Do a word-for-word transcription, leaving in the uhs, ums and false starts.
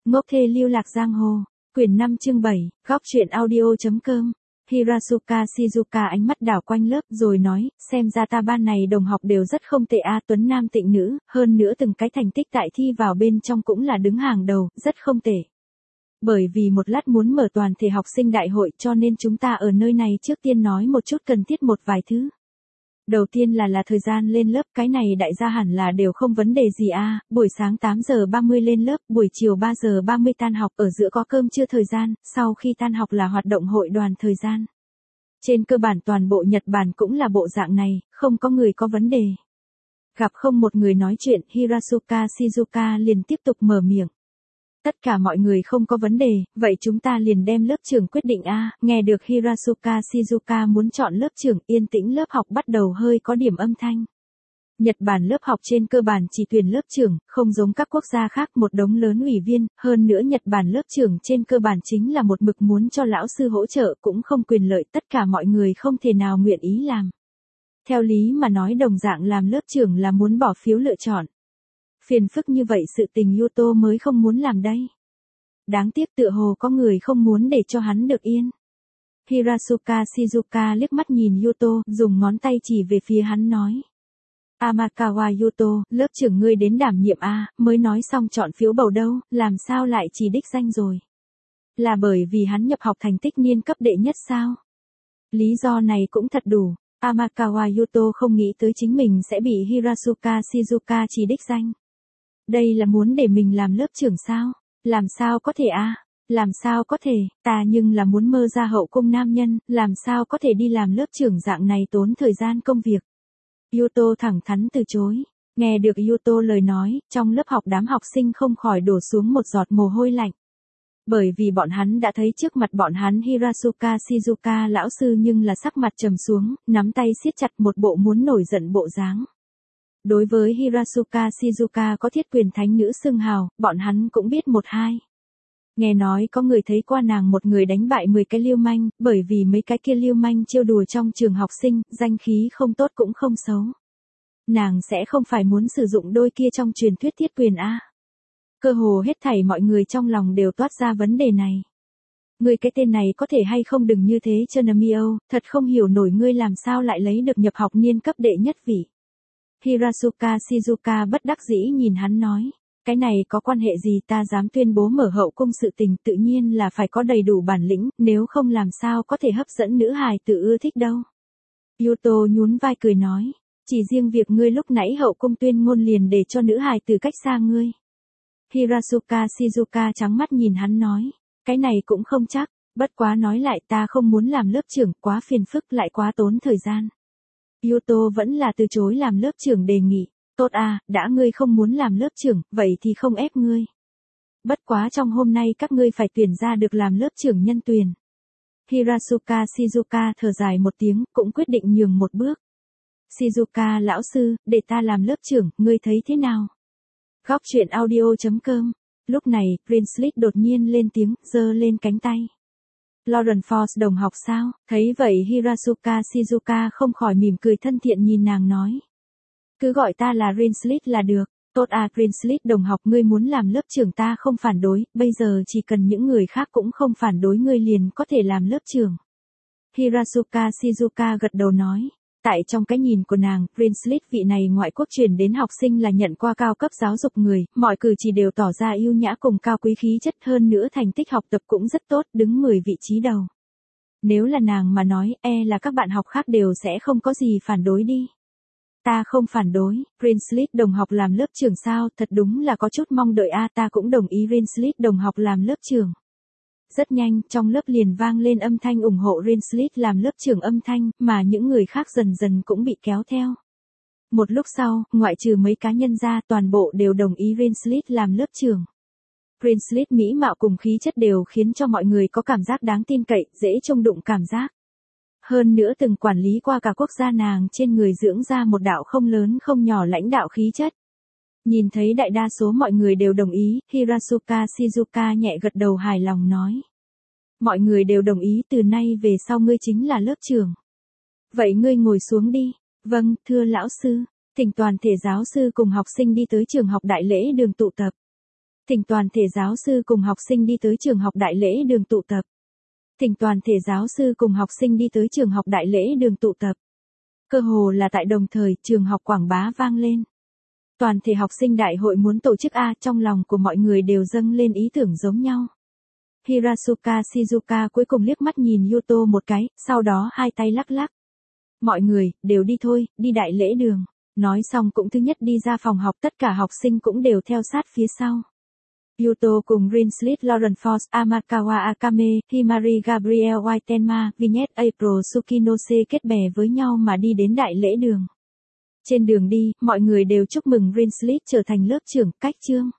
Ngốc thê lưu lạc giang hồ, quyển năm chương bảy, góc truyện audio.com. Hirasuka Shizuka ánh mắt đảo quanh lớp rồi nói, xem ra ta ban này đồng học đều rất không tệ a, tuấn nam tịnh nữ, hơn nữa từng cái thành tích tại thi vào bên trong cũng là đứng hàng đầu, rất không tệ. Bởi vì một lát muốn mở toàn thể học sinh đại hội cho nên chúng ta ở nơi này trước tiên nói một chút cần thiết một vài thứ. Đầu tiên là là thời gian lên lớp, cái này đại gia hẳn là đều không vấn đề gì a, buổi sáng tám giờ ba mươi lên lớp, buổi chiều ba giờ ba mươi tan học, ở giữa có cơm trưa thời gian, sau khi tan học là hoạt động hội đoàn thời gian. Trên cơ bản toàn bộ Nhật Bản cũng là bộ dạng này, không có người có vấn đề. Gặp không một người nói chuyện, Hirasuka Shizuka liền tiếp tục mở miệng. Tất cả mọi người không có vấn đề, vậy chúng ta liền đem lớp trưởng quyết định a. Nghe được Hirasuka Shizuka muốn chọn lớp trưởng, yên tĩnh lớp học bắt đầu hơi có điểm âm thanh. Nhật Bản lớp học trên cơ bản chỉ tuyển lớp trưởng, không giống các quốc gia khác một đống lớn ủy viên, hơn nữa Nhật Bản lớp trưởng trên cơ bản chính là một mực muốn cho lão sư hỗ trợ cũng không quyền lợi, tất cả mọi người không thể nào nguyện ý làm. Theo lý mà nói đồng dạng làm lớp trưởng là muốn bỏ phiếu lựa chọn. Phiền phức như vậy sự tình Yuto mới không muốn làm đây. Đáng tiếc tựa hồ có người không muốn để cho hắn được yên. Hirasuka Shizuka liếc mắt nhìn Yuto, dùng ngón tay chỉ về phía hắn nói. Amakawa Yuto, lớp trưởng ngươi đến đảm nhiệm a, mới nói xong chọn phiếu bầu đâu, làm sao lại chỉ đích danh rồi? Là bởi vì hắn nhập học thành tích niên cấp đệ nhất sao? Lý do này cũng thật đủ. Amakawa Yuto không nghĩ tới chính mình sẽ bị Hirasuka Shizuka chỉ đích danh. Đây là muốn để mình làm lớp trưởng sao? Làm sao có thể a? Làm sao có thể, ta nhưng là muốn mơ ra hậu cung nam nhân, làm sao có thể đi làm lớp trưởng dạng này tốn thời gian công việc. Yuto thẳng thắn từ chối. Nghe được Yuto lời nói, trong lớp học đám học sinh không khỏi đổ xuống một giọt mồ hôi lạnh. Bởi vì bọn hắn đã thấy trước mặt bọn hắn Hirasuka Shizuka lão sư nhưng là sắc mặt trầm xuống, nắm tay siết chặt một bộ muốn nổi giận bộ dáng. Đối với Hirasuka Shizuka có thiết quyền thánh nữ xưng hào, bọn hắn cũng biết một hai. Nghe nói có người thấy qua nàng một người đánh bại mười cái lưu manh, bởi vì mấy cái kia lưu manh trêu đùa trong trường học sinh, danh khí không tốt cũng không xấu. Nàng sẽ không phải muốn sử dụng đôi kia trong truyền thuyết thiết quyền a? Cơ hồ hết thảy mọi người trong lòng đều toát ra vấn đề này. Ngươi cái tên này có thể hay không đừng như thế Chunamio, thật không hiểu nổi ngươi làm sao lại lấy được nhập học niên cấp đệ nhất vị. Hirasuka Shizuka bất đắc dĩ nhìn hắn nói. Cái này có quan hệ gì, ta dám tuyên bố mở hậu cung sự tình, tự nhiên là phải có đầy đủ bản lĩnh, nếu không làm sao có thể hấp dẫn nữ hài tử ưa thích đâu. Yuto nhún vai cười nói, chỉ riêng việc ngươi lúc nãy hậu cung tuyên ngôn liền để cho nữ hài tử cách xa ngươi. Hirasuka Shizuka trắng mắt nhìn hắn nói, cái này cũng không chắc, bất quá nói lại ta không muốn làm lớp trưởng, quá phiền phức lại quá tốn thời gian. Yuto vẫn là từ chối làm lớp trưởng đề nghị. Tốt à, đã ngươi không muốn làm lớp trưởng, vậy thì không ép ngươi. Bất quá trong hôm nay các ngươi phải tuyển ra được làm lớp trưởng nhân tuyển. Hirasuka Shizuka thở dài một tiếng, cũng quyết định nhường một bước. Shizuka lão sư, để ta làm lớp trưởng, ngươi thấy thế nào? Góc truyện audio.com. Lúc này, Prince đột nhiên lên tiếng, giơ lên cánh tay. Lauren Force đồng học sao? Thấy vậy Hirasuka Shizuka không khỏi mỉm cười thân thiện nhìn nàng nói. Cứ gọi ta là Rinslit là được. Tốt à Rinslit đồng học, ngươi muốn làm lớp trưởng ta không phản đối, bây giờ chỉ cần những người khác cũng không phản đối ngươi liền có thể làm lớp trưởng. Hirasuka Shizuka gật đầu nói. Tại trong cái nhìn của nàng, Rinslit vị này ngoại quốc truyền đến học sinh là nhận qua cao cấp giáo dục người, mọi cử chỉ đều tỏ ra yêu nhã cùng cao quý khí chất, hơn nữa thành tích học tập cũng rất tốt, đứng mười vị trí đầu. Nếu là nàng mà nói, e là các bạn học khác đều sẽ không có gì phản đối đi. Ta không phản đối, Rinslit đồng học làm lớp trưởng sao, thật đúng là có chút mong đợi a, ta cũng đồng ý Rinslit đồng học làm lớp trưởng. Rất nhanh, trong lớp liền vang lên âm thanh ủng hộ Rinslit làm lớp trưởng âm thanh, mà những người khác dần dần cũng bị kéo theo. Một lúc sau, ngoại trừ mấy cá nhân ra, toàn bộ đều đồng ý Rinslit làm lớp trưởng. Rinslit mỹ mạo cùng khí chất đều khiến cho mọi người có cảm giác đáng tin cậy, dễ trông đụng cảm giác. Hơn nữa từng quản lý qua cả quốc gia, nàng trên người dưỡng ra một đạo không lớn không nhỏ lãnh đạo khí chất. Nhìn thấy đại đa số mọi người đều đồng ý, Hirasuka Shizuka nhẹ gật đầu hài lòng nói. Mọi người đều đồng ý, từ nay về sau ngươi chính là lớp trưởng. Vậy ngươi ngồi xuống đi. Vâng, thưa lão sư. Thỉnh toàn thể giáo sư cùng học sinh đi tới trường học đại lễ đường tụ tập. Thỉnh toàn thể giáo sư cùng học sinh đi tới trường học đại lễ đường tụ tập. Thỉnh toàn thể giáo sư cùng học sinh đi tới trường học đại lễ đường tụ tập. Cơ hồ là tại đồng thời, trường học quảng bá vang lên. Toàn thể học sinh đại hội muốn tổ chức A, trong lòng của mọi người đều dâng lên ý tưởng giống nhau. Hirasuka Shizuka cuối cùng liếc mắt nhìn Yuto một cái, sau đó hai tay lắc lắc. Mọi người, đều đi thôi, đi đại lễ đường. Nói xong cũng thứ nhất đi ra phòng học, tất cả học sinh cũng đều theo sát phía sau. Yuto cùng Rinslit Lauren Force, Amakawa Akame, Himari Gabriel Waitenma, Vignette April Sukinose kết bè với nhau mà đi đến đại lễ đường. Trên đường đi, mọi người đều chúc mừng Rinslit trở thành lớp trưởng, cách chương.